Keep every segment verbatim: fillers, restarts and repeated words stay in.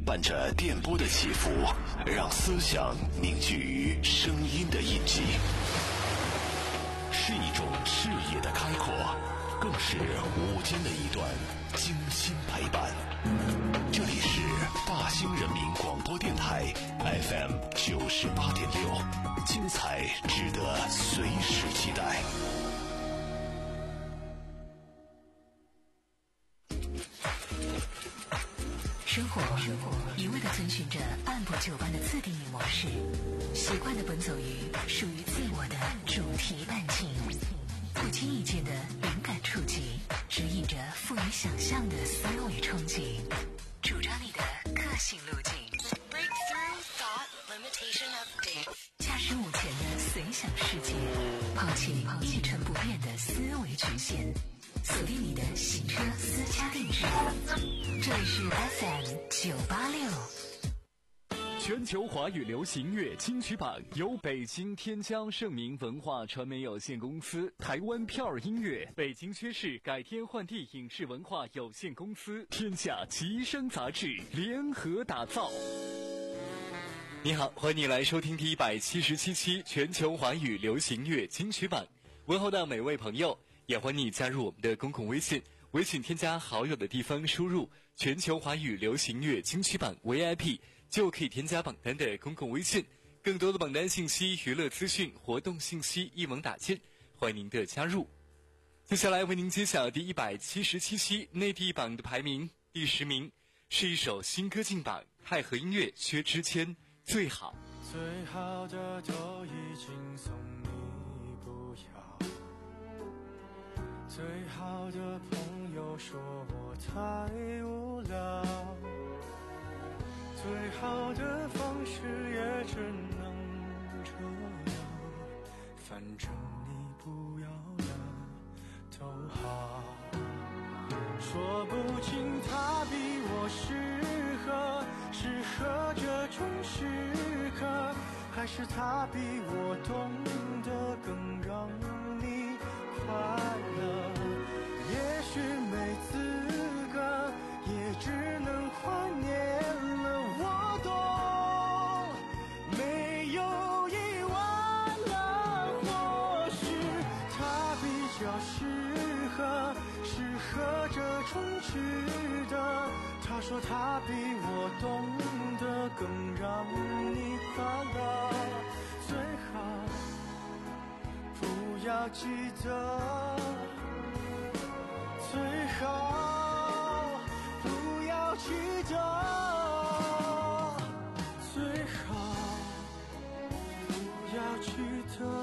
伴着电波的起伏，让思想凝聚于声音的印记，是一种视野的开阔，更是午间的一段精心陪伴。这里是大兴人民广播电台 F M 九十八点六，精彩值得随时期待。 生活一味地遵循着按部就班的自定义模式，习惯地奔走于属于自我的主题半径，不经意间的灵感触及，指引着富于想象的思维憧憬，主张你的个性路径。Breakthrough Thought Limitation Update， 驾驶目前的随想世界，抛弃一成不变的思维局限，锁定你的行车私家定制。这里是 F M 九八六。 全球华语流行乐金曲榜由北京天骄盛名文化传媒有限公司、台湾票儿音乐、北京薛氏改天换地影视文化有限公司、天下吉声杂志联合打造。你好，欢迎你来收听第一百七十七期全球华语流行乐金曲榜。问候到每位朋友，也欢迎你加入我们的公共微信，微信添加好友的地方输入全球华语流行乐金曲榜 V I P， 就可以添加榜单的公共微信。更多的榜单信息、娱乐资讯、活动信息一网打尽，欢迎您的加入。接下来为您揭晓第一百七十七期内地榜的排名。第十名是一首新歌进榜，太和音乐薛之谦最好。 最好的都已经送你不要，最好的朋友说我太无聊，最好的方式也只能这样，反正你不要的都好。说不清他比我适合适合这种时刻，还是他比我懂得更让你快乐。也许没资格，也只能怀念了。我懂，没有疑问了。或许他比较适合适合这种值得。他说他比我懂得更让你快乐。最好不要记得，最好不要记得，最好不要记得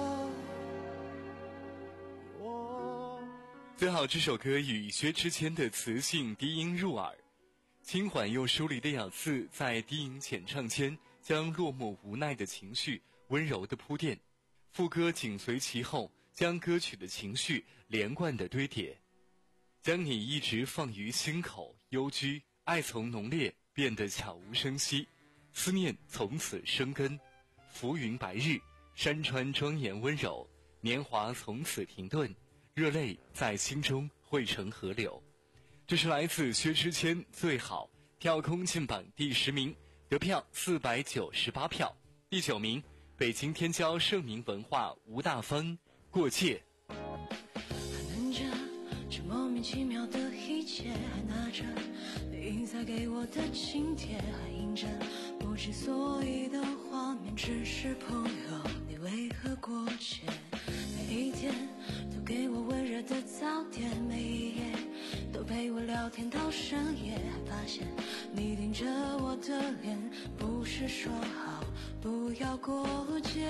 我。 最好这首歌与薛之谦的磁性低音入耳，轻缓又疏离的咬字在低吟浅唱间将落寞无奈的情绪温柔地铺垫，副歌紧随其后，将歌曲的情绪连贯地堆叠，将你一直放于心口，幽居，爱从浓烈变得悄无声息，思念从此生根，浮云白日，山川庄严温柔，年华从此停顿，热泪在心中汇成河流。这是来自薛之谦最好，跳空进榜第十名，得票四百九十八票。第九名，北京天骄盛名文化吴大方过界。 还等着这莫名其妙的一切，还拿着你再给我的请帖，还印着不知所以的画面，只是朋友你为何过界。每一天都给我温热的早点，每一夜都陪我聊天到深夜，还发现你盯着我的脸，不是说好不要过界。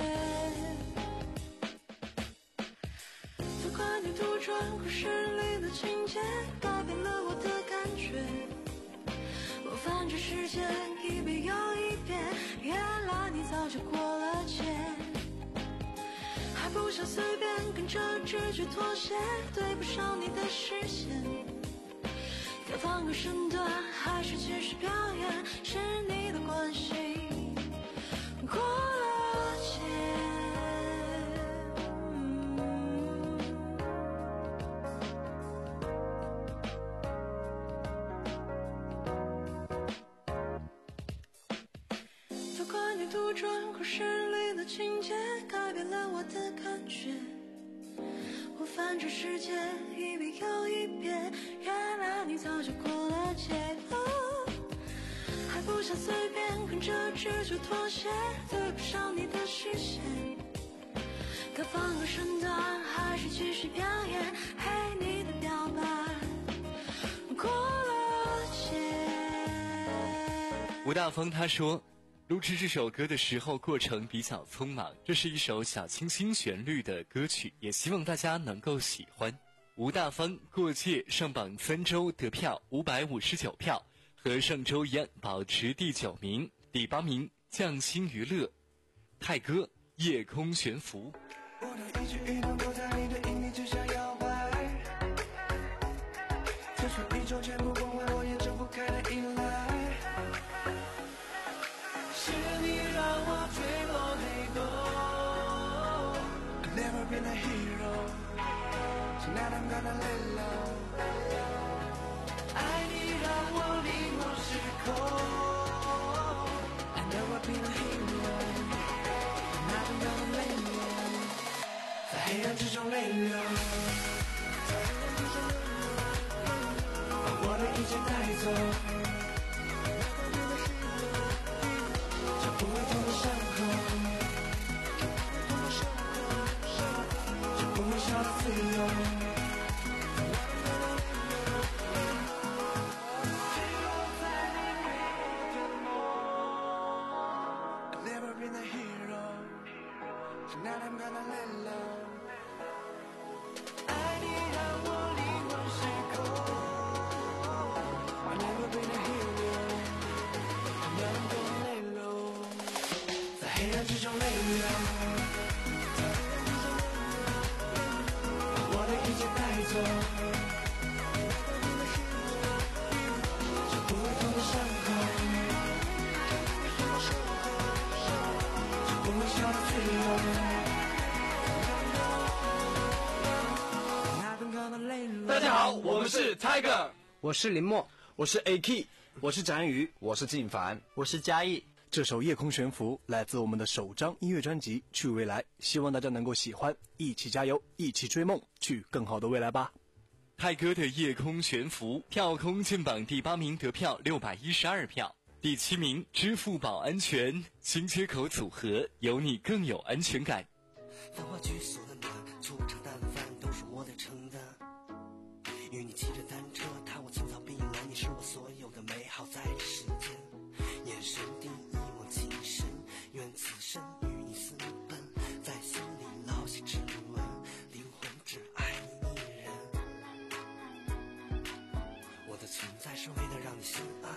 责怪你突转故事里的情节，改变了我的感觉，我翻着时间一遍又一遍，原来你早就过了界，还不想随便跟着直觉妥协，对不上你的视线，该放个身段还是继续表演，是你的关系过了界。 杜撰故事里的情节，改变了我的感觉。我翻着世界一遍又一遍，原来你早就过了界。哦，还不想随便跟着直觉妥协，对不上你的视线。该放个身段，还是继续表演？嘿，你的表白过了界。 吴大峰他说，录制这首歌的时候过程比较匆忙，这是一首小清新旋律的歌曲，也希望大家能够喜欢。吴大峰过界上榜三周得票五百五十九票，和上周一样保持第九名。第八名匠心娱乐，泰哥夜空悬浮。 我的一举一动都在你的引力之下摇摆，就算宇宙全部崩坏，我也睁不开的依赖。是你让我坠落黑洞 I've never been a hero Tonight I'm gonna lay low 爱你让我灵魂失控 I've never been a hero Tonight I'm gonna lay low 在黑暗之中泪流把我的一切带走不会痛的伤口，就不会笑的自由。I've never been a hero, tonight I'm gonna lay low. 爱你让我灵魂失控。I've never been a hero, tonight I'm gonna lay low.在黑暗之中泪流，把我的一切带走，这不会痛的伤口，这不会笑的自由。 大家好，我们是 Tiger， 我是林默， 我是 A K， 我是展宇， 我是静凡， 我是嘉义。 这首《夜空悬浮》来自我们的首张音乐专辑《去未来》，希望大家能够喜欢，一起加油，一起追梦，去更好的未来吧。 泰哥的《夜空悬浮》票空进榜第八名，得票六百一十二票。第七名，支付宝安全新街口组合，有你更有安全感。 繁华居所的暖，粗茶淡饭都是我得承担。与你骑着单车，踏过青草碧蓝，你是我所有的美好，在这世间。眼神地一往情深，愿此生与你私奔，在心里烙下指纹，灵魂只爱你一人。我的存在是为了让你心安，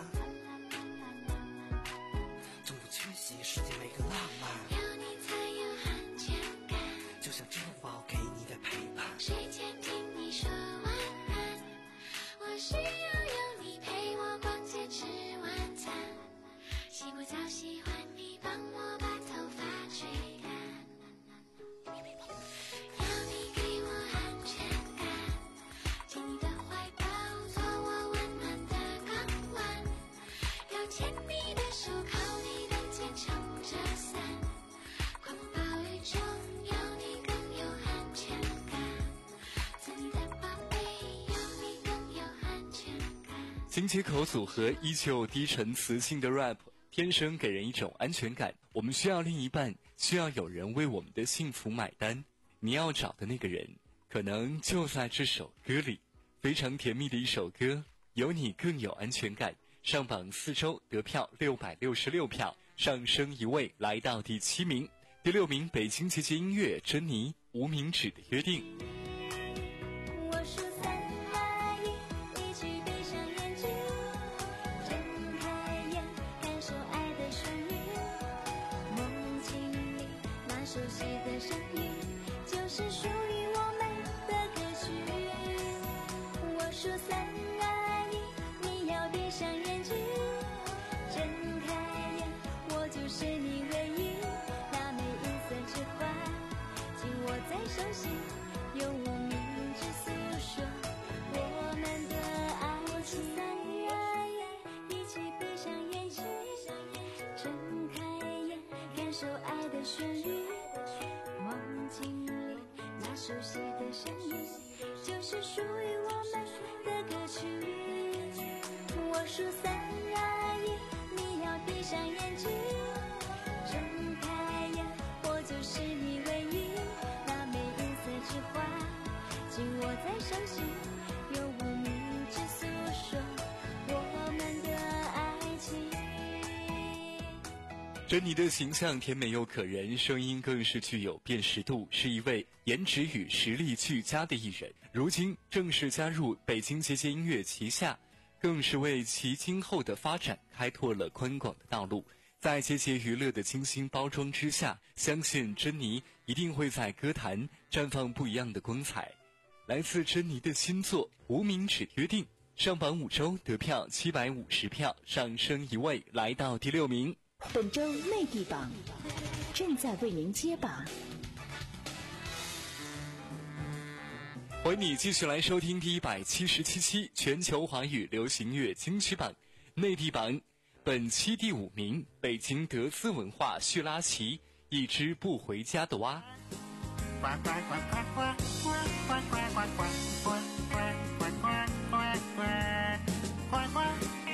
从不缺席世界每个浪漫， 有你才有安全感， 就像支付宝给你的陪伴。 睡前听你说晚安，我需要有你陪我逛街吃晚餐，洗过澡喜欢你帮我把头发吹干，要你给我安全感，紧你的怀抱做我温暖的港湾，要牵你的手靠你的肩撑着伞，狂风暴雨中有你更有安全感，做你的宝贝有你更有安全感。 新街口组合依旧低沉磁性的 rap，天生给人一种安全感。我们需要另一半，需要有人为我们的幸福买单。你要找的那个人，可能就在这首歌里。非常甜蜜的一首歌，有你更有安全感。上榜四周，得票六百六十六票，上升一位，来到第七名。第六名，北京节节音乐，珍妮，无名指的约定。 我数三二一，一起闭上眼睛，睁开眼，感受爱的旋律。梦境里那熟悉的声音，就是属于我们的歌曲。我数三二一，你要闭上眼睛，睁开眼，我就是你唯一。那每一丝之花，紧握在手心，用无名指诉说我们的爱情。一起闭上眼睛，睁开眼， 熟悉的声音，就是属于我们的歌曲。我数三二一，你要闭上眼睛，睁开眼，我就是你唯一。那枚银色之花紧握在手心，有无名指诉说我们的爱情。 珍妮的形象甜美又可人，声音更是具有辨识度，是一位颜值与实力俱佳的艺人。如今正式加入北京节节音乐旗下，更是为其今后的发展开拓了宽广的道路。在节节娱乐的精心包装之下，相信珍妮一定会在歌坛绽放不一样的光彩。来自珍妮的新作《无名指约定》上榜五周，得票七百五十票，上升一位，来到第六名。 本周内地榜正在为您揭榜。 欢迎你继续来收听第一百七十七期全球华语流行乐金曲榜内地榜，本期第五名，北京德思文化叙拉奇，一只不回家的蛙。 呱呱呱呱呱呱呱呱呱呱呱呱呱呱呱呱呱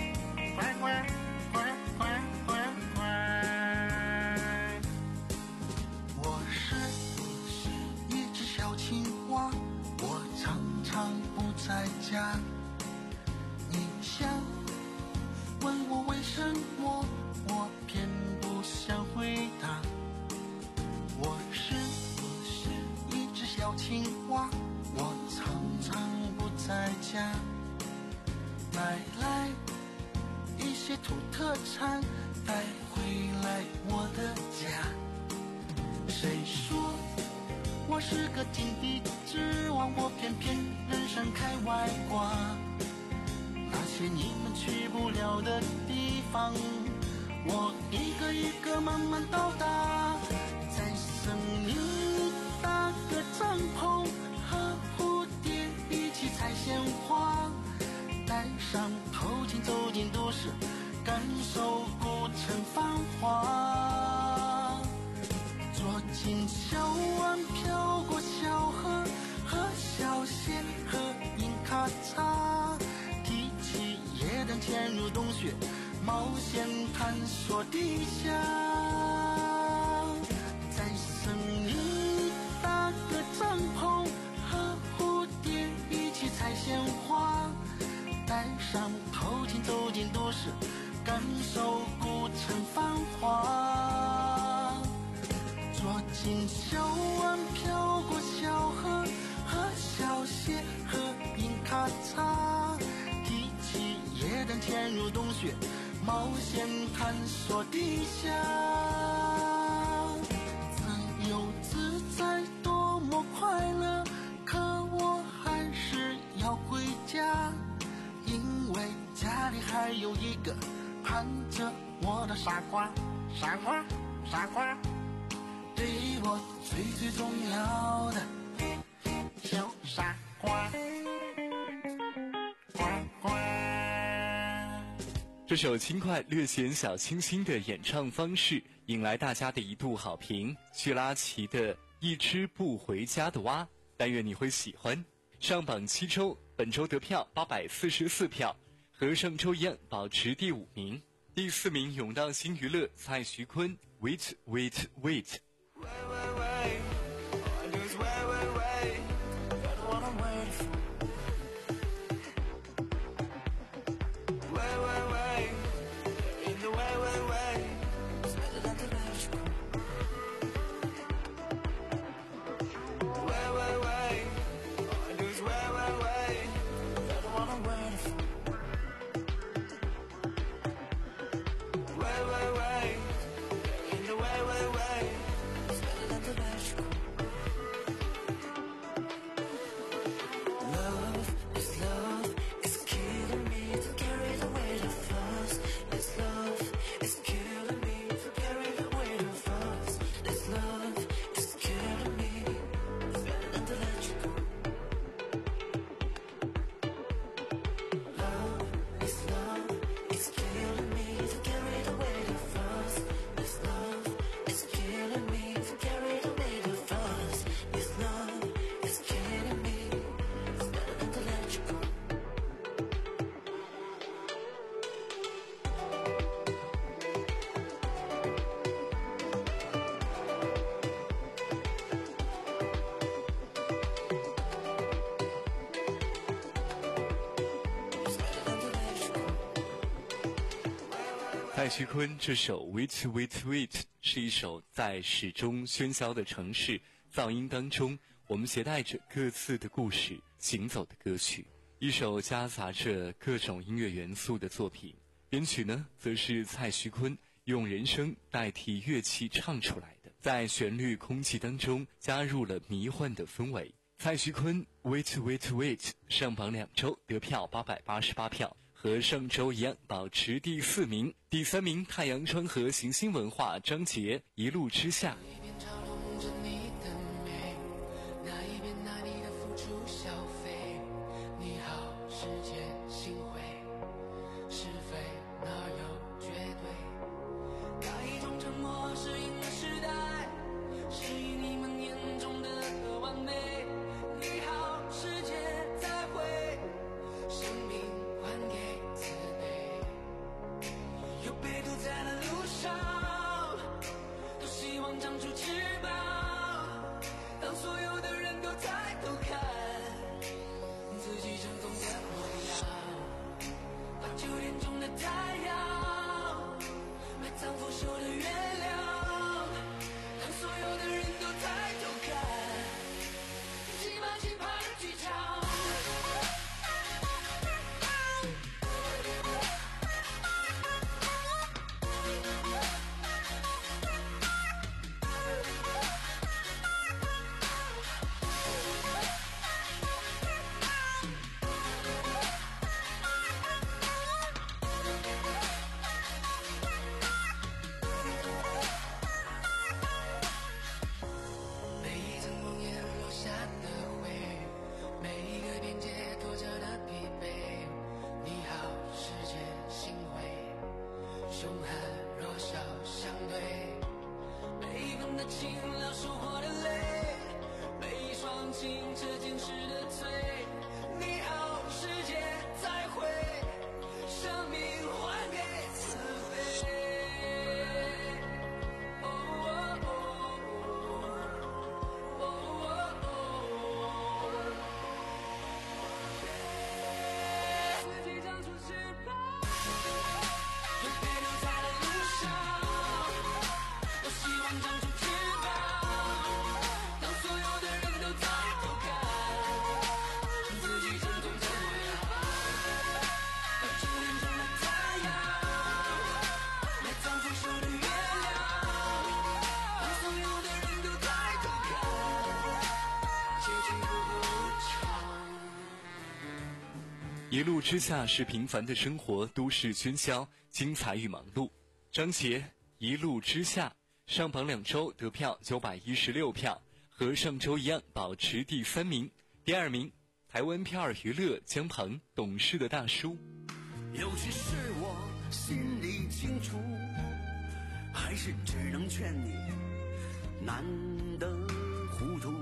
我是一只小青蛙，我常常不在家。你想问我为什么，我偏不想回答。我是一只小青蛙，我常常不在家。买来一些土特产，带回来我的家。谁说我是个井底之蛙，我偏偏人生开外挂。那些你们去不了的地方，我一个一个慢慢到达。在森林里搭个帐篷，和蝴蝶一起采鲜花，戴上头巾走进都市，感受古城繁华。坐进小湾飘过小河，喝小溪喝饮咖茶，提起夜灯潜入洞穴，冒险探索地下。在森林里搭个帐篷，和蝴蝶一起采鲜花，戴上头巾走进都市，感受古城繁华。坐进小湾飘过小河，喝小溪喝饮咖茶，提起夜灯潜入洞穴，冒险探索地下。自由自在多么快乐，可我还是要回家，因为家里还有一个盼着我的傻瓜。傻瓜傻瓜，对我最最重要的小傻瓜。呱呱。 这首轻快略显小清新的演唱方式引来大家的一度好评。叙拉奇的一只不回家的蛙，但愿你会喜欢。上榜七周，本周得票八百四十四票，和上周一样保持第五名。第四名涌到新娱乐，蔡徐坤 Wait Wait Wait。 蔡徐坤这首 Wait Wait Wait 是一首在始终喧嚣的城市噪音当中，我们携带着各自的故事行走的歌曲，一首夹杂着各种音乐元素的作品。编曲呢，则是蔡徐坤用人声代替乐器唱出来的，在旋律空气当中加入了迷幻的氛围。蔡徐坤 Wait Wait Wait 上榜两周得票八百八十八票，和上周一样保持第四名。第三名太阳川和行星文化张杰一路之下。一路之下是平凡的生活，都市喧嚣，精彩与忙碌。张杰一路之下上榜两周得票九百一十六票，和上周一样保持第三名。第二名台湾片儿娱乐江鹏懂事的大叔。 有些事我心里清楚，还是只能劝你难得糊涂。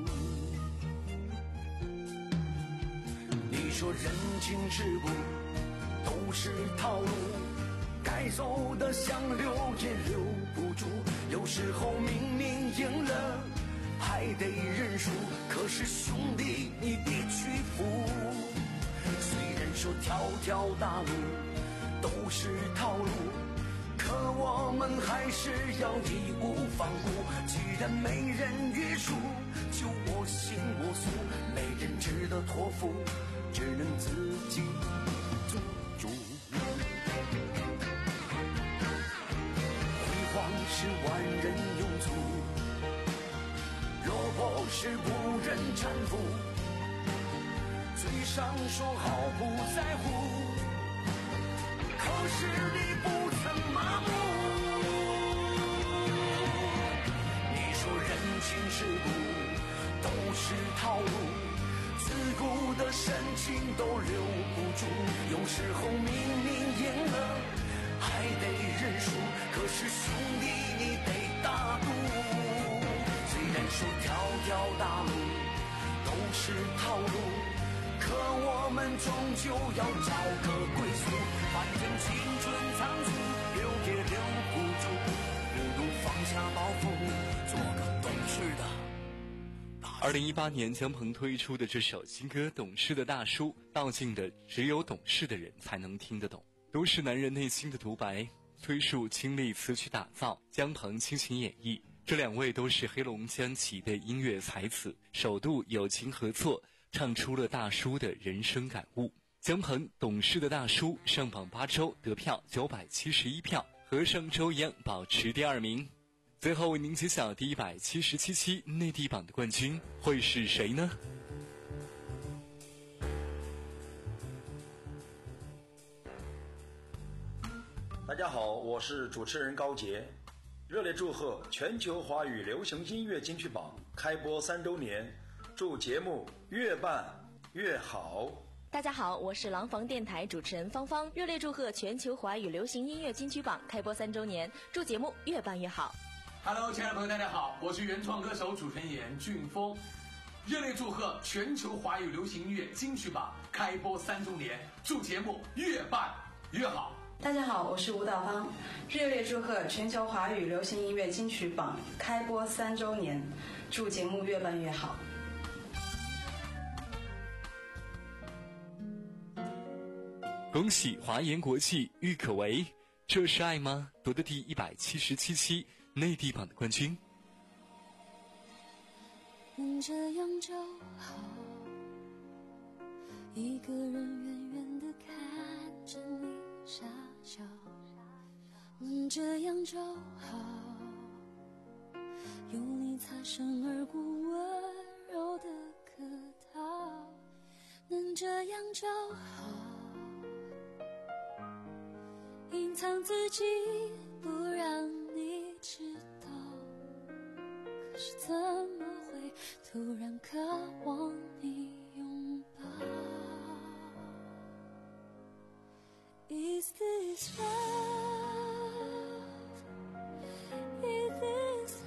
你说人情世故都是套路，该走的想留也留不住，有时候明明赢了还得认输，可是兄弟你别屈服。虽然说条条大路都是套路，可我们还是要义无反顾。既然没人约束，就我行我素，没人值得托付，只能自己做主。辉煌是万人拥簇，落魄是无人搀扶。嘴上说好不在乎，可是你不曾麻木。你说人情世故都是套路，自古的深情都留不住，有时候明明赢了还得认输，可是兄弟你得大度。虽然说条条大路都是套路，可我们终究要找个归宿。反正青春仓促，留也留不住，不如放下包袱，做个懂事的。 二零一八年江鹏推出的这首新歌《懂事的大叔》，道尽的只有懂事的人才能听得懂，都是男人内心的独白。 推树倾力词曲打造，姜鹏倾情演绎。这两位都是黑龙江籍的音乐才子，首度友情合作，唱出了大叔的人生感悟。姜鹏懂事的大叔上榜八周，得票九百七十一票，和上周一样保持第二名。最后为您揭晓第一百七十七期内地榜的冠军会是谁呢？ 大家好，我是主持人高杰，热烈祝贺全球华语流行音乐金曲榜开播三周年，祝节目越办越好。 大家好，我是廊坊电台主持人芳芳，热烈祝贺全球华语流行音乐金曲榜开播三周年，祝节目越办越好。 Hello， 亲爱的朋友，大家好，我是原创歌手、主持人严俊峰，热烈祝贺全球华语流行音乐金曲榜开播三周年，祝节目越办越好。 大家好，我是吴道芳，热烈祝贺全球华语流行音乐金曲榜开播三周年，祝节目越办越好。 恭喜华研国际郁可唯，这是爱吗？夺得第一百七十七期内地榜的冠军。 能这样就好，一个人远远地看着你傻笑，能这样就好，有你擦身而过温柔的客套，能这样就好，隐藏自己不让你知道，可是怎么会突然渴望你拥抱。 Is this love? Is this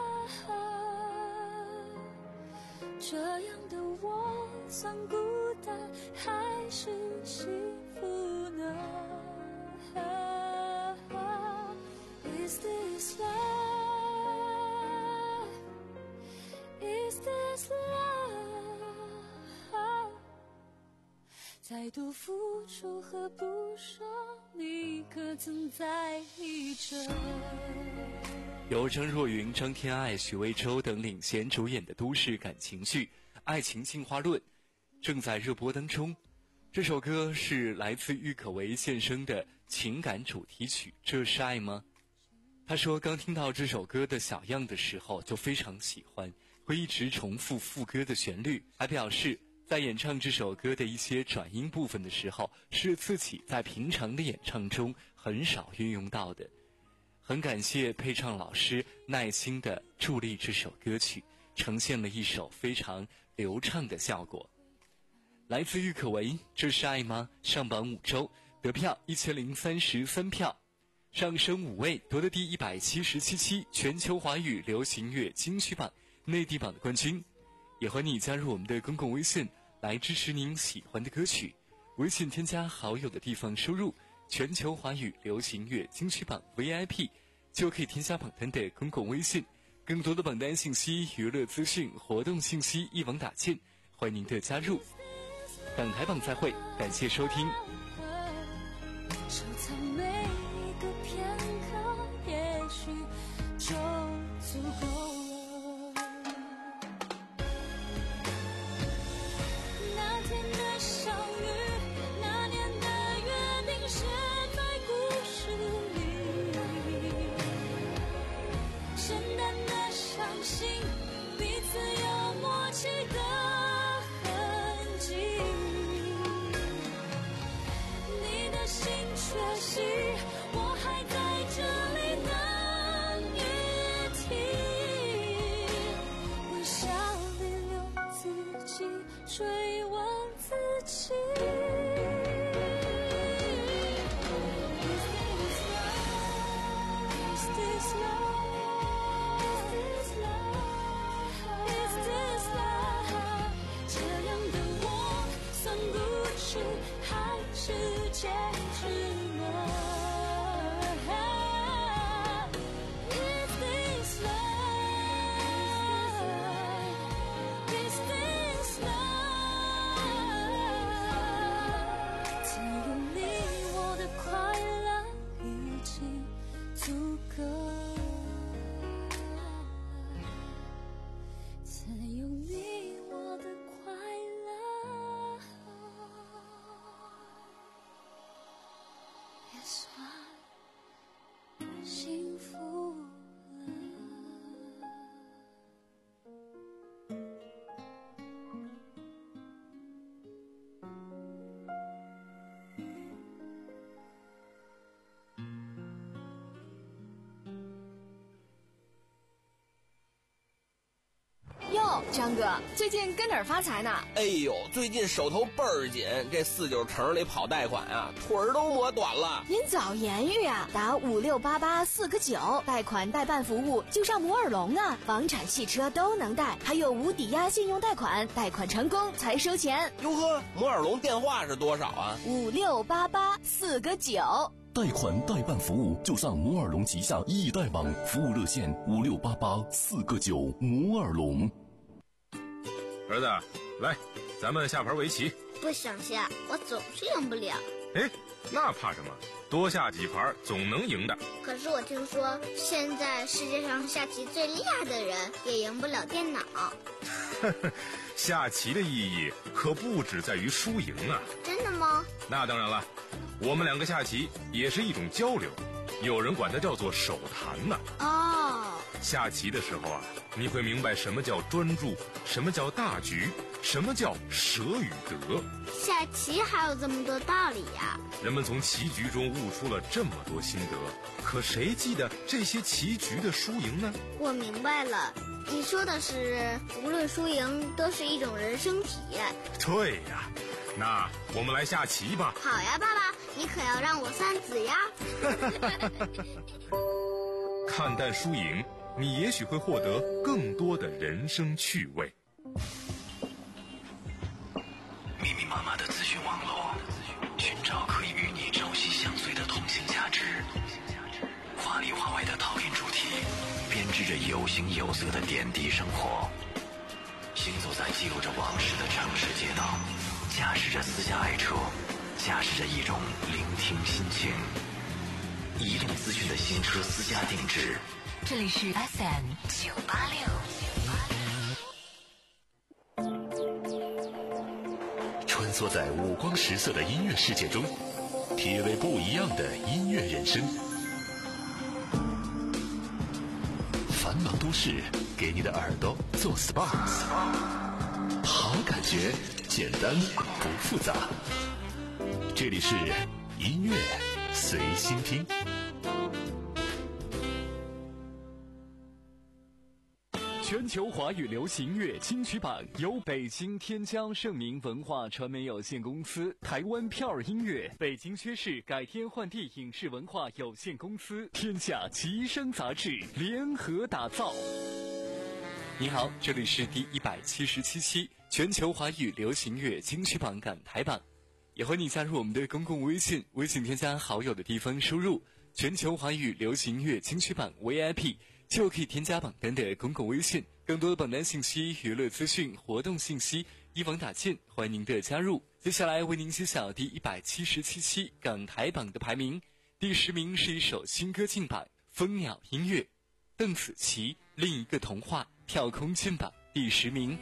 love? 这样的我算孤单还是幸福呢？ Is this love? Is this love? 再度付出和不说，你可曾在意着？ 由张若昀、张天爱、许魏洲等领衔主演的都市感情剧《爱情进化论》正在热播当中。这首歌是来自郁可唯献声的情感主题曲，这是爱吗？他说刚听到这首歌的小样的时候就非常喜欢，会一直重复副歌的旋律，还表示在演唱这首歌的一些转音部分的时候是自己在平常的演唱中很少运用到的。很感谢配唱老师耐心地助力这首歌曲，呈现了一首非常流畅的效果。来自郁可唯，这是爱吗？上榜五周，得票一千零三十三票，上升五位，夺得第一百七十七期全球华语流行乐金曲榜内地榜的冠军。也欢迎你加入我们的公共微信，来支持您喜欢的歌曲。微信添加好友的地方输入全球华语流行乐金曲榜 V I P， 就可以添加榜单的公共微信。更多的榜单信息、娱乐资讯、活动信息一网打尽，欢迎您的加入。港台榜再会，感谢收听。 收藏每一个片刻，也许就足够了。那天的相遇，那年的约定，写在故事里。简单的相信，彼此有默契的痕迹。心却喜张哥，最近跟哪儿发财呢？ 哎呦，最近手头倍儿紧，这四九城里跑贷款啊，腿儿都磨短了。 您早言语啊，打五六八八四个九，贷款代办服务就上摩尔龙啊，房产、汽车都能贷，还有无抵押信用贷款，贷款成功才收钱。 哟呵，摩尔龙电话是多少啊？ 五六八八四个九。 贷款代办服务就上摩尔龙旗下易贷网，服务热线五六八八四个九。摩尔龙。 儿子，来，咱们下盘围棋。 不想下，我总是赢不了。 哎，那怕什么？多下几盘总能赢的。 可是我听说，现在世界上下棋最厉害的人也赢不了电脑。 下棋的意义可不只在于输赢啊！ 真的吗？ 那当然了，我们两个下棋也是一种交流，有人管它叫做手谈呢。 哦， 下棋的时候啊，你会明白什么叫专注，什么叫大局，什么叫舍与得。 下棋还有这么多道理呀！ 人们从棋局中悟出了这么多心得，可谁记得这些棋局的输赢呢？ 我明白了，你说的是无论输赢都是一种人生体验。 对呀，那我们来下棋吧。 好呀，爸爸，你可要让我三子呀。 看淡输赢，你也许会获得更多的人生趣味。 密密麻麻的资讯网络，寻找可以与你朝夕相随的通信价值。华里华外的讨论主题，编织着有形有色的点滴生活。行走在记录着往事的城市街道，驾驶着私家爱车，驾驶着一种聆听心情。移动资讯的新车私家定制。 这里是 F M 九八六。 穿梭在五光十色的音乐世界中，体味不一样的音乐人生。繁忙都市给你的耳朵做 S P A， 好感觉，简单不复杂。这里是音乐随心听。 全球华语流行乐金曲榜由北京天江盛明文化传媒有限公司、台湾票儿音乐、北京薛氏改天换地影视文化有限公司、天下吉声杂志联合打造。 你好，这里是第一百七十七期全球华语流行乐金曲榜港台榜，也欢迎你加入我们的公共微信，微信添加好友的地方输入全球华语流行乐金曲榜 V I P， 就可以添加榜单的公共微信，更多的榜单信息、娱乐资讯、活动信息一网打尽，欢迎您的加入。接下来为您揭晓第一百七十七期港台榜的排名。第十名是一首新歌进榜，蜂鸟音乐，邓紫棋《另一个童话》跳空进榜第十名。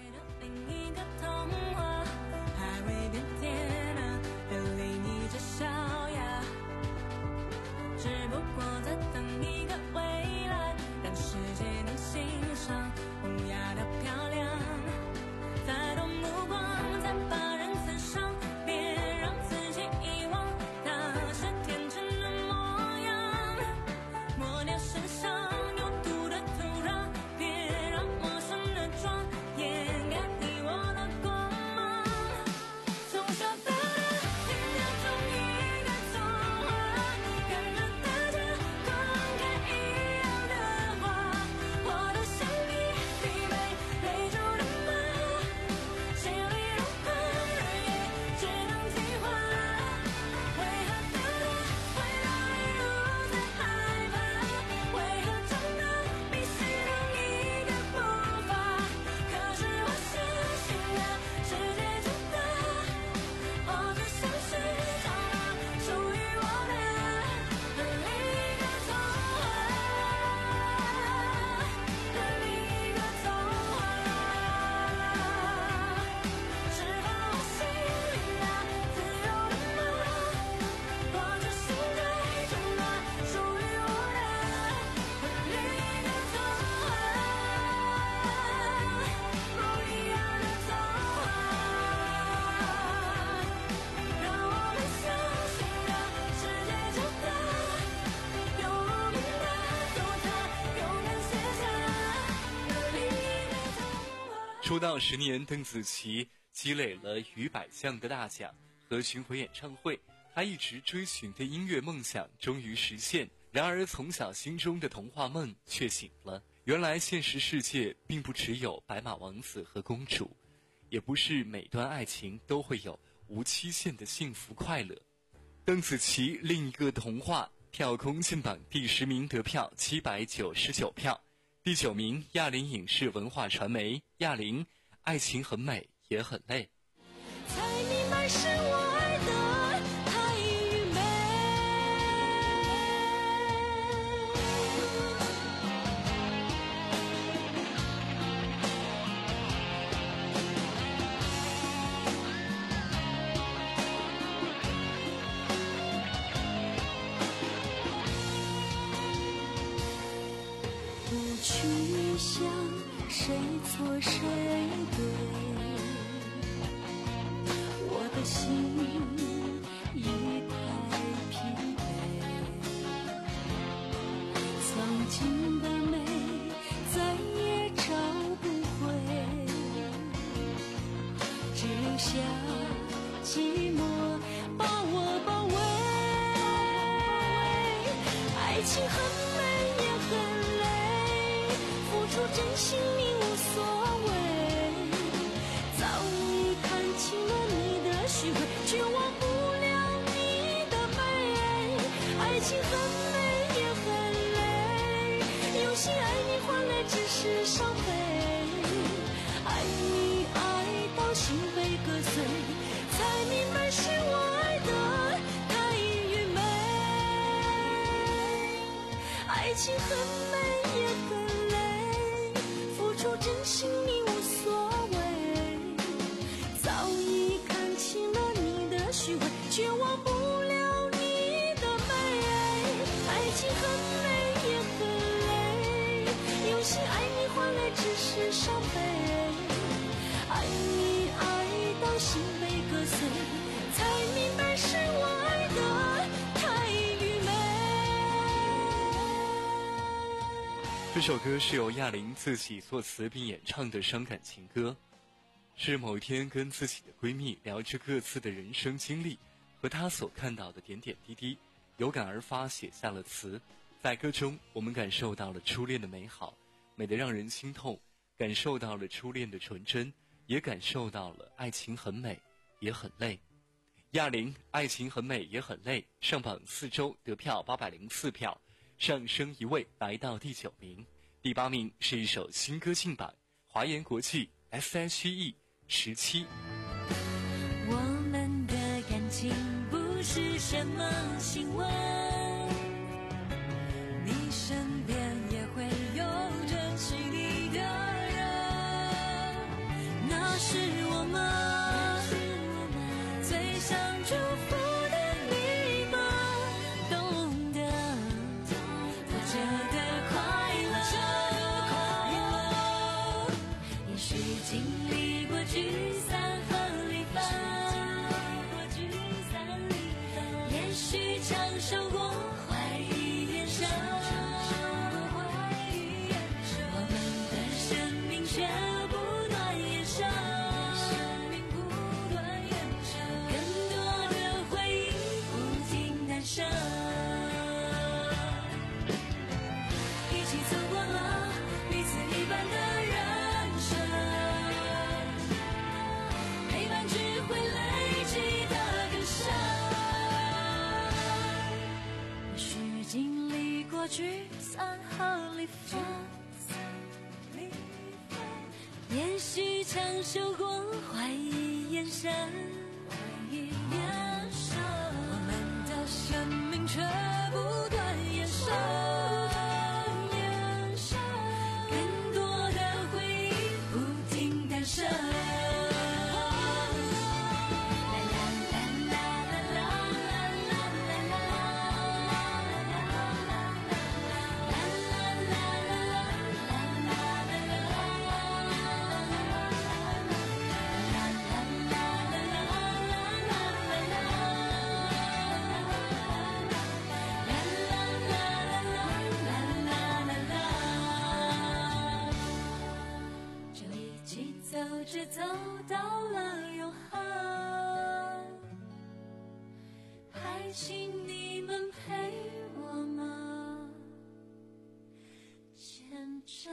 出道十年，邓紫棋积累了逾百项的大奖和巡回演唱会，她一直追寻的音乐梦想终于实现。然而从小心中的童话梦却醒了，原来现实世界并不只有白马王子和公主，也不是每段爱情都会有无期限的幸福快乐。邓紫棋另一个童话跳空进榜第十名，得票七百九十九票。第九名，亚林影视文化传媒，亚林，爱情很美也很累。 才明白是我爱的太愚昧。不去想谁错谁对，我的心已太疲惫，曾经的美再也找不回，只留下寂寞把我包围。爱情很美也很累，付出真心你无所谓，早已看清了你的虚伪，却忘不了你的美。爱情很美也很累，用心爱你换来只是伤悲，爱你爱到心被割碎，才明白是我爱的太愚昧。爱情很美也很累，付出真心你无所谓，早已看清了你的虚伪，却忘不了你的美。爱情很美也很累，用心爱你换来只是伤悲，爱你爱到心被割碎，才明白是我爱的太愚昧。 这首歌是由亚玲自己作词并演唱的伤感情歌，是某一天跟自己的闺蜜聊着各自的人生经历和她所看到的点点滴滴，有感而发写下了词。在歌中我们感受到了初恋的美好，美得让人心痛，感受到了初恋的纯真，也感受到了爱情很美也很累。亚玲，爱情很美也很累，上榜四周，得票八百零四票，上升一位来到第九名。第八名是一首新歌进榜，华研国际 S H E 十七。 我们的感情不是什么新闻，你身边也会有着亲密的人，那是我们最想祝福的你们，懂得活着的快乐。也许经历过聚散和离分，也许承受过怀疑眼神，我们的生命却不断延伸，更多的回忆不停诞生，一起走过了彼此一半的人生，陪伴只会累积的更深。也许经历过聚散和离分，也许承受过怀疑眼神，我们的生命却不断延伸，更多的回忆不停诞生。 直走到了永恒，还请你们陪我们见证。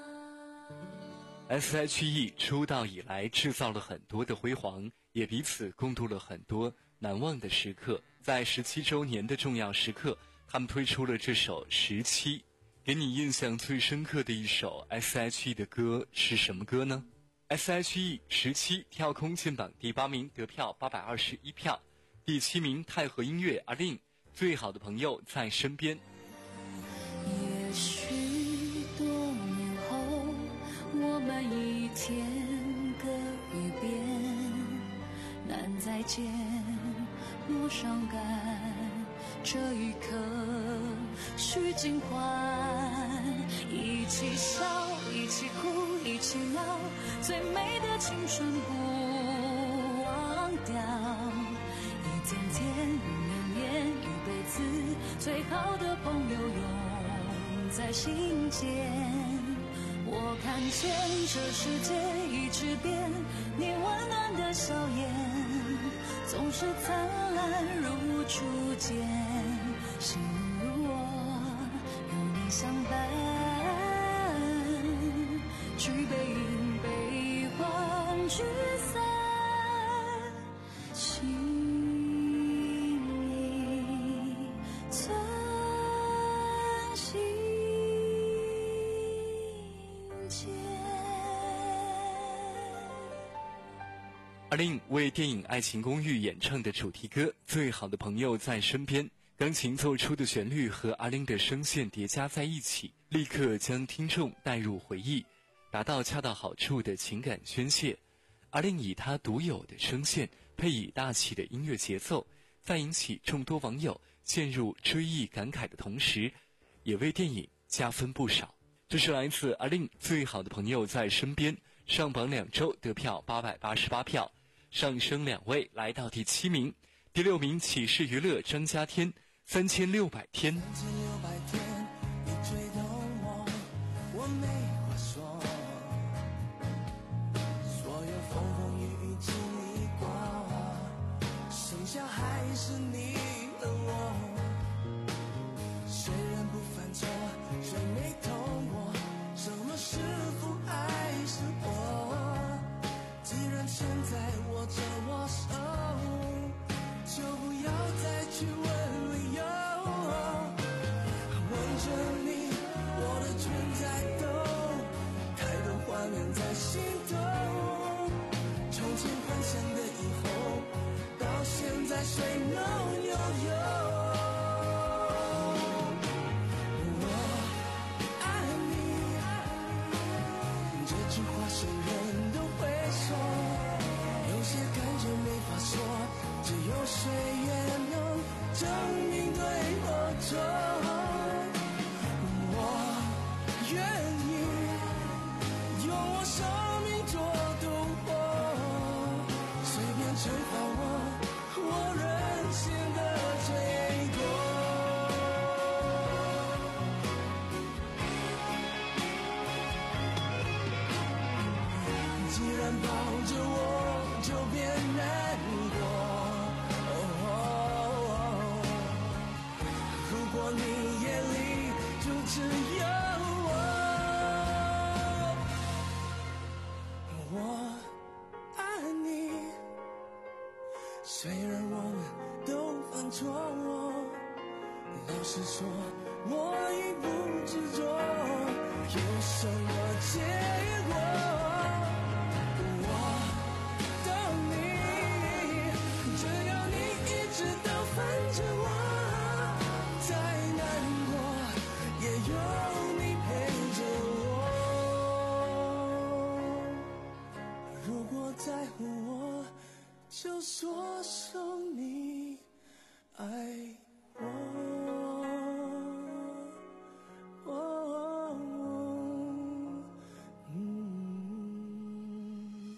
S H E 出道以来制造了很多的辉煌，也彼此共度了很多难忘的时刻。在十七周年的重要时刻，他们推出了这首《十七》。给你印象最深刻的一首 S H E 的歌是什么歌呢？ S H E 十七跳空进榜第八名，得票八百二十一票。第七名太和音乐阿令，最好的朋友在身边。 也许多年后，我们一天各一边，难再见，莫伤感，这一刻须尽欢，一起笑，一起哭，一起闹，最美的青春不忘掉，一天天，一年年，一辈子，最好的朋友永在心间。我看见这世界一直变，你温暖的笑颜总是灿烂如初见，幸运如我与你相伴，举杯饮悲欢聚散，请你存心间。 阿令为电影《爱情公寓》演唱的主题歌《最好的朋友在身边》，钢琴奏出的旋律和阿令的声线叠加在一起，立刻将听众带入回忆，达到恰到好处的情感宣泄。阿令以他独有的声线配以大气的音乐节奏，在引起众多网友陷入追忆感慨的同时，也为电影加分不少。这是来自阿令《最好的朋友在身边》，上榜两周，得票八百八十八票，上升两位来到第七名。第六名启示娱乐张家天三千六百天。 三千六百天，你追动我，我没话说。所有风风雨雨经历过，剩下还是你和我。谁人不犯错，谁没痛过？什么是福还是祸？既然现在握着我手，就不要再去问理由。问着你，我的存在都太多画面在心头。从前幻想的以后，到现在谁能拥有？我爱你，这句话谁人都会说，有些感觉没法说，只有岁月能证明对或错。我愿意用我生命做赌博，随便惩罚我，我任性的罪过。既然抱着我，就别难过。如果你眼里就只有我，我爱你。虽然我们都犯错，老实说，我已不执着，有什么结果？在乎我，就说声你爱我。哦嗯、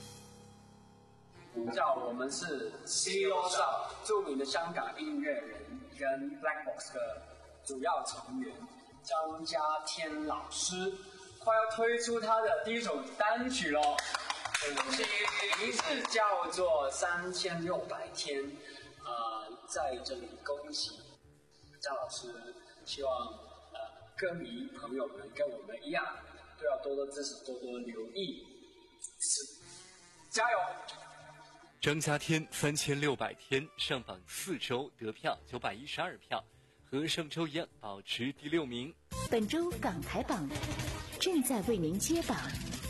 叫我们是 C O 上著名的香港音乐人跟 Black Box 的主要成员张家天老师，快要推出他的第一首单曲喽。 名字叫做三千六百天，呃，在这里恭喜张老师，希望呃歌迷朋友们跟我们一样，都要多多支持，多多留意，加油！ 张家天三千六百天上榜四周，得票九百一十二票，和上周一样保持第六名。 本周港台榜正在为您揭榜。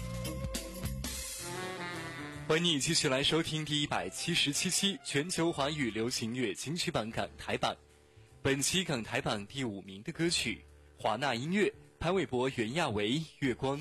欢迎你继续来收听第一百七十七期全球华语流行乐金曲榜港台榜。本期港台榜第五名的歌曲，华纳音乐潘玮柏、袁娅维《月光》。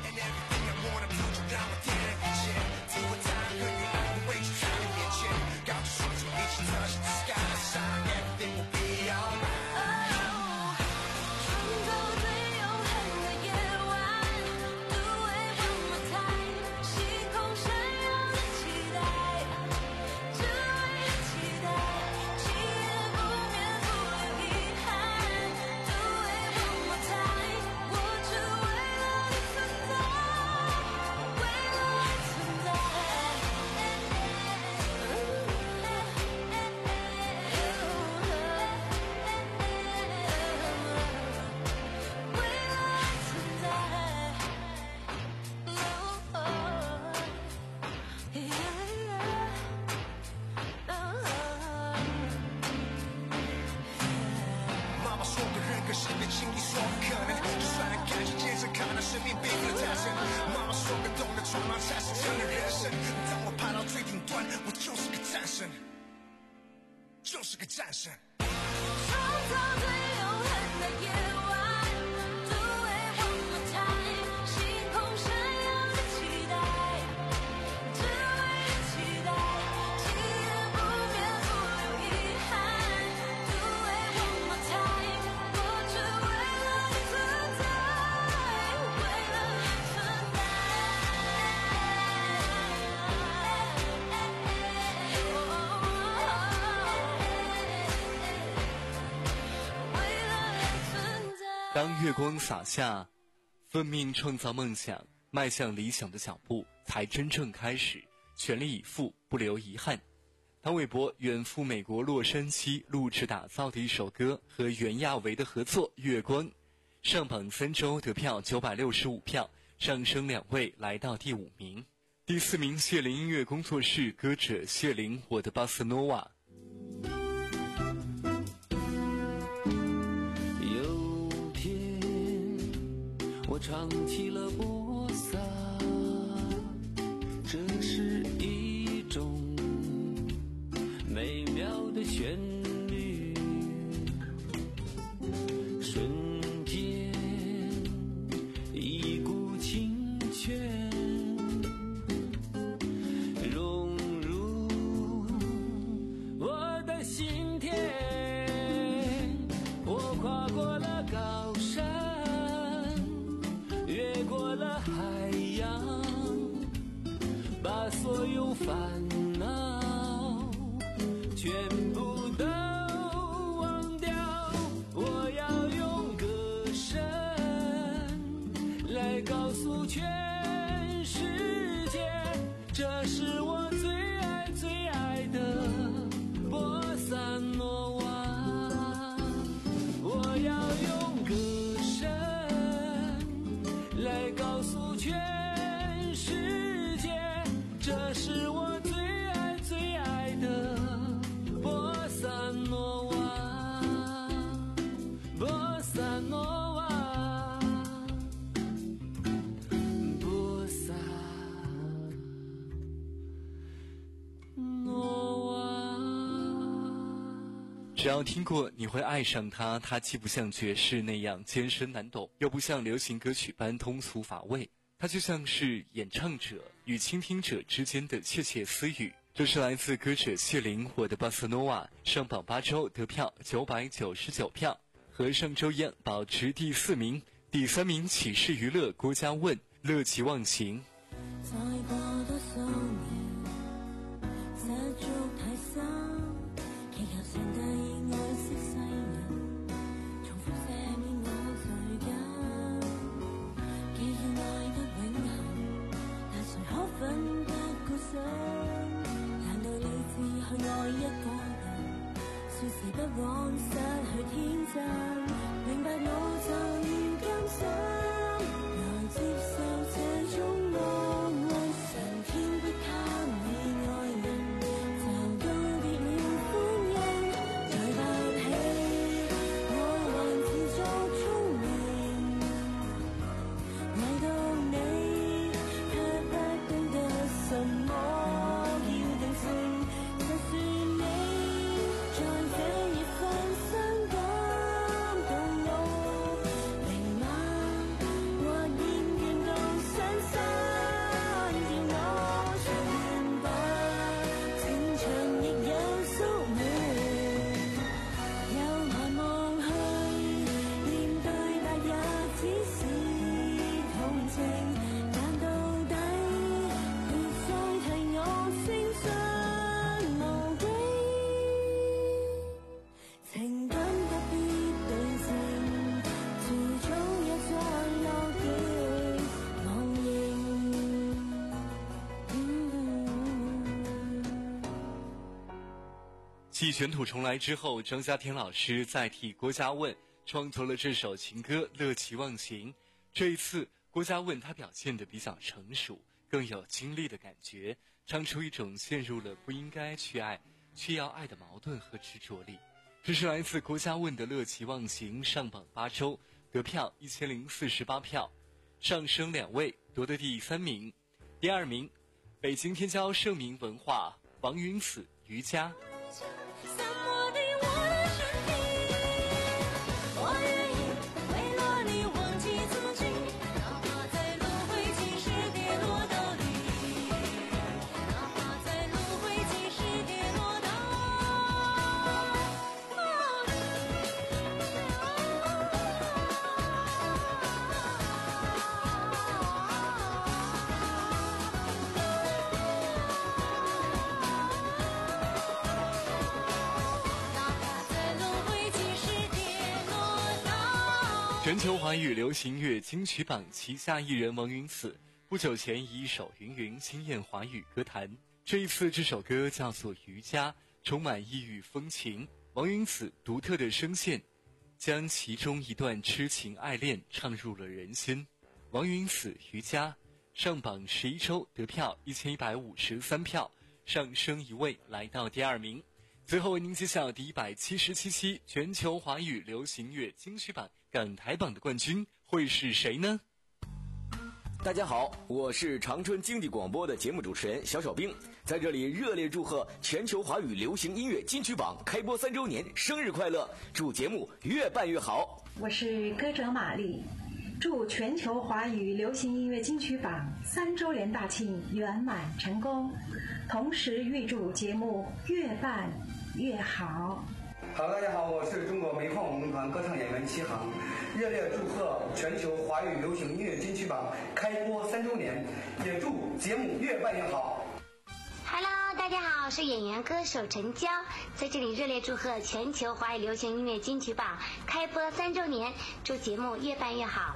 就是个战神。 创造最永恒的夜晚 Do it one more time 星空闪耀的期待只为了期待七夜不眠不留遗憾 Do it one more time 我只为了你存在为了你存在当月光洒下，奋命创造梦想，迈向理想的脚步才真正开始，全力以赴，不留遗憾。潘玮柏远赴美国洛杉矶录制打造的一首歌，和袁娅维的合作《月光》，上榜三周得票九百六十五票，上升两位来到第五名。第四名，谢林音乐工作室歌者谢林，我的巴斯诺瓦。 我唱起了波萨，这是一种美妙的旋律，瞬间一股清泉融入我的心田，我跨过了高山，越过了海洋，把所有烦恼全部都忘掉。我要用歌声来告诉全世界，这是我最爱最爱的波萨诺瓦。我要用歌声来告诉全世界，这是我最爱最爱的波萨诺瓦，波萨诺瓦，波萨诺瓦。 只要听过，你会爱上它。它既不像爵士那样艰深难懂，又不像流行歌曲般通俗乏味，它就像是演唱者与倾听者之间的窃窃私语。这是来自歌者谢林，我的巴塞诺瓦，上榜八周得票九百九十九票，和上周一样保持第四名。第三名，启示娱乐郭嘉问，乐极忘形。 再過多數年，失足太深，祈求上帝愛惜世人，重複赦免我罪疚。既然愛得永恆，但誰可分辨？ 往失去天真，明白我曾甘心來接受這種惡運，上天不給你愛人，就告別了歡欣。對不起，我還自作聰明，愛到你卻不懂得什麼叫定性。就算你在這一分傷感動我，明晚或厭倦到傷心，要我全白，情場亦有宿命，又盼望去面對白日只是同情，但到底別再替我聲信無歸，情感不必對稱，遲早也撞落的夢影。 继卷土重来之后，张家天老师再替郭嘉问创作了这首情歌《乐其忘形》。这一次，郭嘉问他表现得比较成熟，更有经历的感觉，唱出一种陷入了不应该去爱却要爱的矛盾和执着力。这是来自郭嘉问的《乐其忘形》，上榜八周，得票一千零四十八票，上升两位，夺得第三名。第二名，北京天骄盛名文化王云子瑜伽。 散我的我是你，我愿意为了你忘记自己，哪怕在轮回几世跌落到底，哪怕在轮回几世跌落到全球华语流行乐金曲榜旗下艺人王云子不久前以一首《云云》惊艳华语歌坛。这一次这首歌叫做《瑜伽》，充满异域风情。王云子独特的声线将其中一段痴情爱恋唱入了人心。王云子《瑜伽》上榜十一周，得票一千一百五十三票，上升一位来到第二名。最后为您揭晓第一百七十七期全球华语流行乐金曲榜港台榜的冠军会是谁呢？ 大家好，我是长春经济广播的节目主持人小小兵，在这里热烈祝贺全球华语流行音乐金曲榜开播三周年，生日快乐！祝节目越办越好。 我是歌者玛丽，祝全球华语流行音乐金曲榜三周年大庆圆满成功，同时预祝节目越办越好。 好，大家好，我是中国煤矿文工团歌唱演员齐航，热烈祝贺全球华语流行音乐金曲榜开播三周年，也祝节目越办越好。 Hello， 大家好，我是演员歌手陈娇，在这里热烈祝贺全球华语流行音乐金曲榜开播三周年，祝节目越办越好。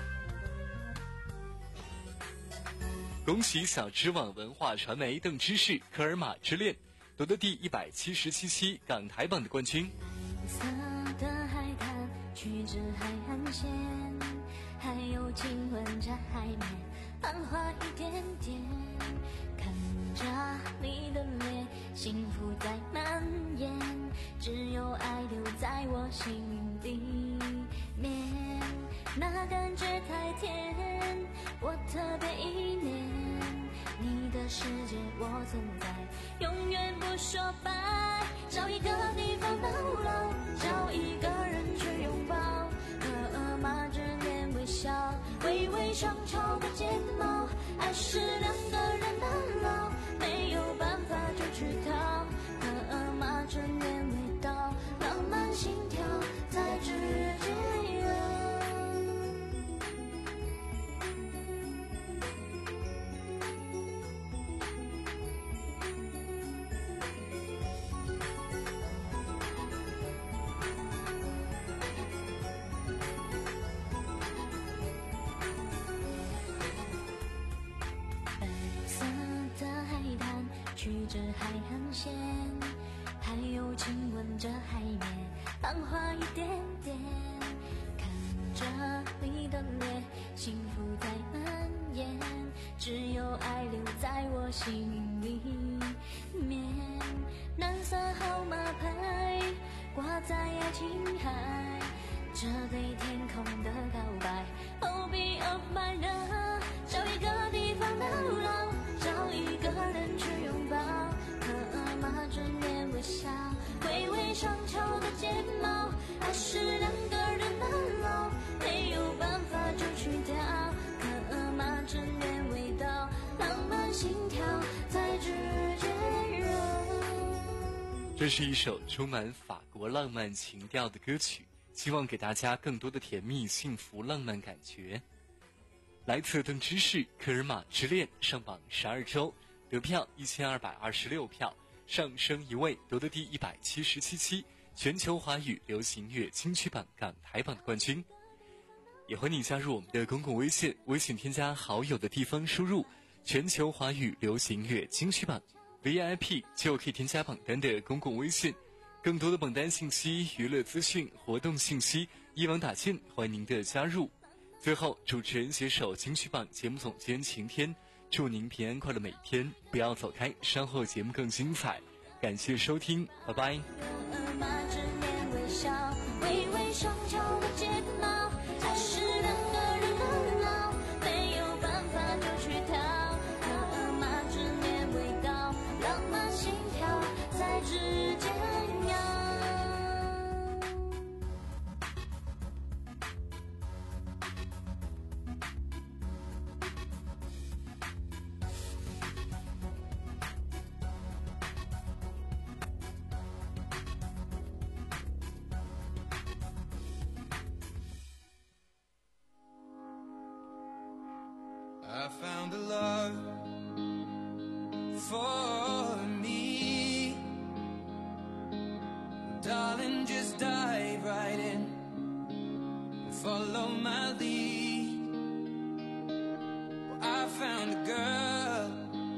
恭喜小知网文化传媒邓芝士《科尔玛之恋》夺得第一百七十七期港台榜的冠军。 色的海滩，曲着海岸线，还有亲吻着海面，繁华一点点，看着你的脸，幸福在蔓延，只有爱留在我心里面，那感觉太甜，我特别依恋你的世界，我存在，永远不说拜，找一个地方逗留，找一个人去拥抱，和马之间微笑，微微上翘的睫毛，爱是两个人的牢，没有办法就去逃，和马之间味道，浪漫心跳在指尖游。曲着海岸线，还有亲吻着海面， 心里面。蓝色号码牌挂在爱琴海，这对天空的告白。Oh be of my love， 找一个地方到老，找一个人去拥抱，和马正面微笑，微微上翘的睫毛，爱是两个人的牢，没有办法就去掉，和马正面味道，浪漫心跳在指尖揉。 这是一首充满法国浪漫情调的歌曲，希望给大家更多的甜蜜、幸福、浪漫感觉。来自邓芝士《科尔玛之恋》上榜十二周，得票一千二百二十六票，上升一位，夺得第一百七十七期全球华语流行乐金曲榜港台榜的冠军。也欢迎你加入我们的公共微信，微信添加好友的地方输入全球华语流行乐金曲榜 V I P 就可以添加榜单的公共微信。更多的榜单信息、娱乐资讯、活动信息一网打尽，欢迎您的加入。最后，主持人携手金曲榜节目总监晴天，祝您平安快乐每一天，不要走开，稍后节目更精彩。感谢收听，拜拜。 微微上翘的睫毛，还是两个人的牢，没有办法就去逃，和马正面味道，浪漫心跳在指尖摇。 I found a love for me. Darling, just dive right in, follow my lead. Well, I found a girl,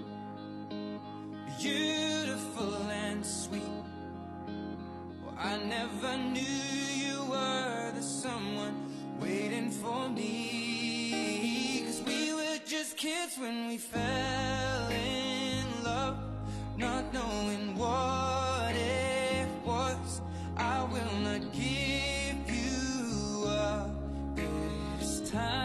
beautiful and sweet. Well, I never knew you were the someone waiting for me. Just kids when we fell in love, not knowing what it was. I will not give you up this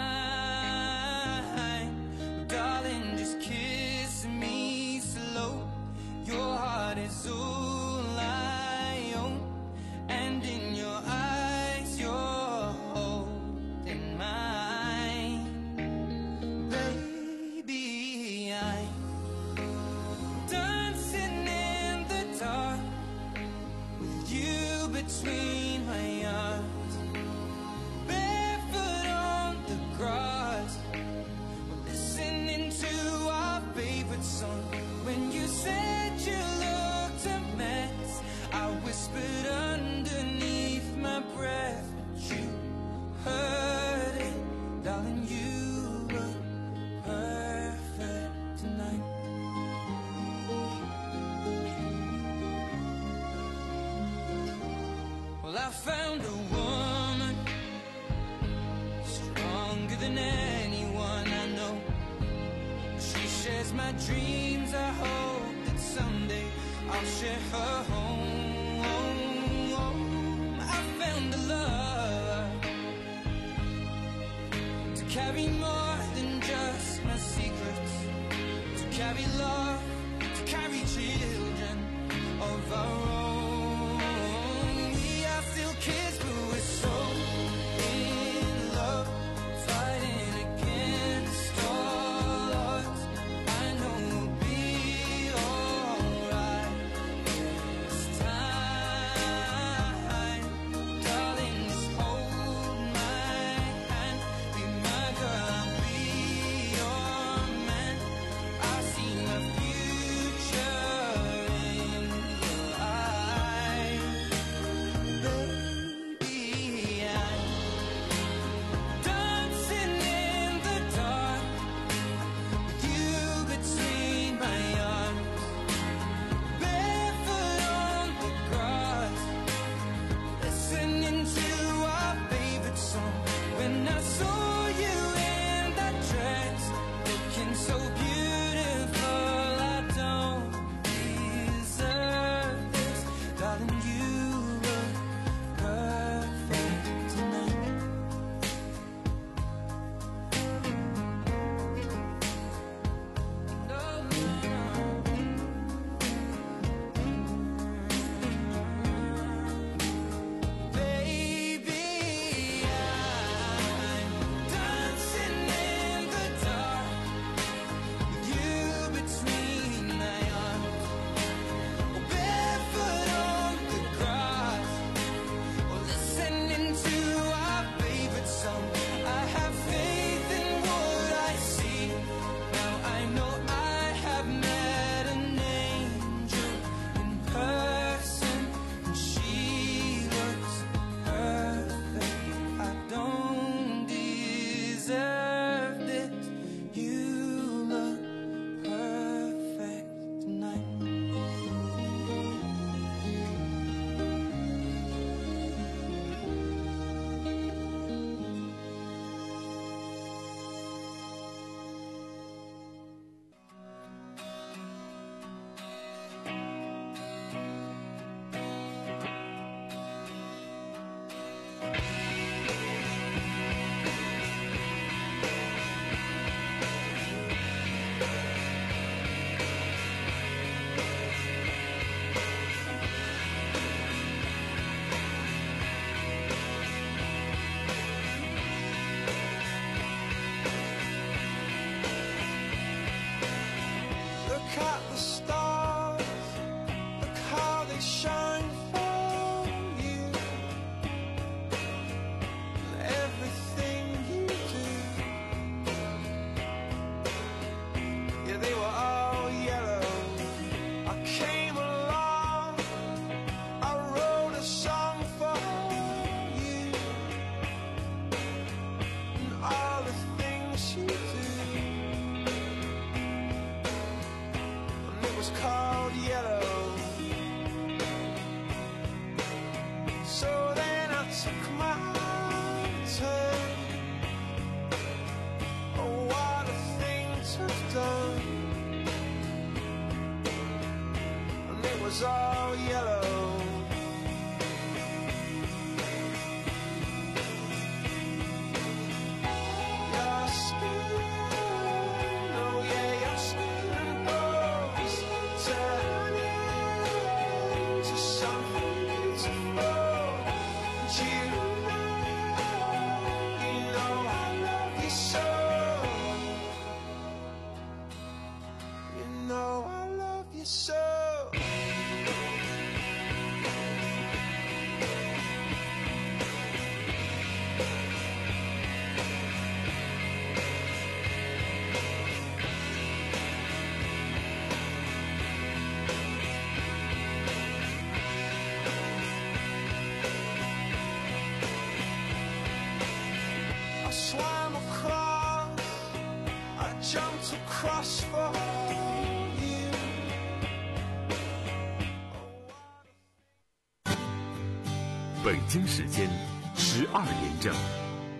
time, darling, just kiss me slow. Your heart is all I own, and in your eyes you're holding mine. Between my arms, barefoot on the grass, listening to our favorite song. When you said you looked a mess, I whispered underneath my breath, but you heard it, darling, you were perfect tonight. Well, I found a woman stronger than anyone I know. She shares my dreams. I hope that someday I'll share her home. I found a love to carry more than just my secrets, to carry love, to carry children of our own. Kids, but we're so in love, fighting against all odds. I know we'll be alright this time. Darling, just hold my hand, be my girl, I'll be your man. I see my future in your eyes. at the stars, look how they shine for you. And everything you do, yeah, they were all yellow. I came along, I wrote a song for you, and all the things you do, and it was called Yellow. So then I took my turn. Oh, what a thing to have done. And it was all yellow. Your skin, oh yeah, your skin goes turning to something beautiful. And you know, you know I love you so. You know I love you so. I swam across, I jumped across for you. 北京时间十二点整。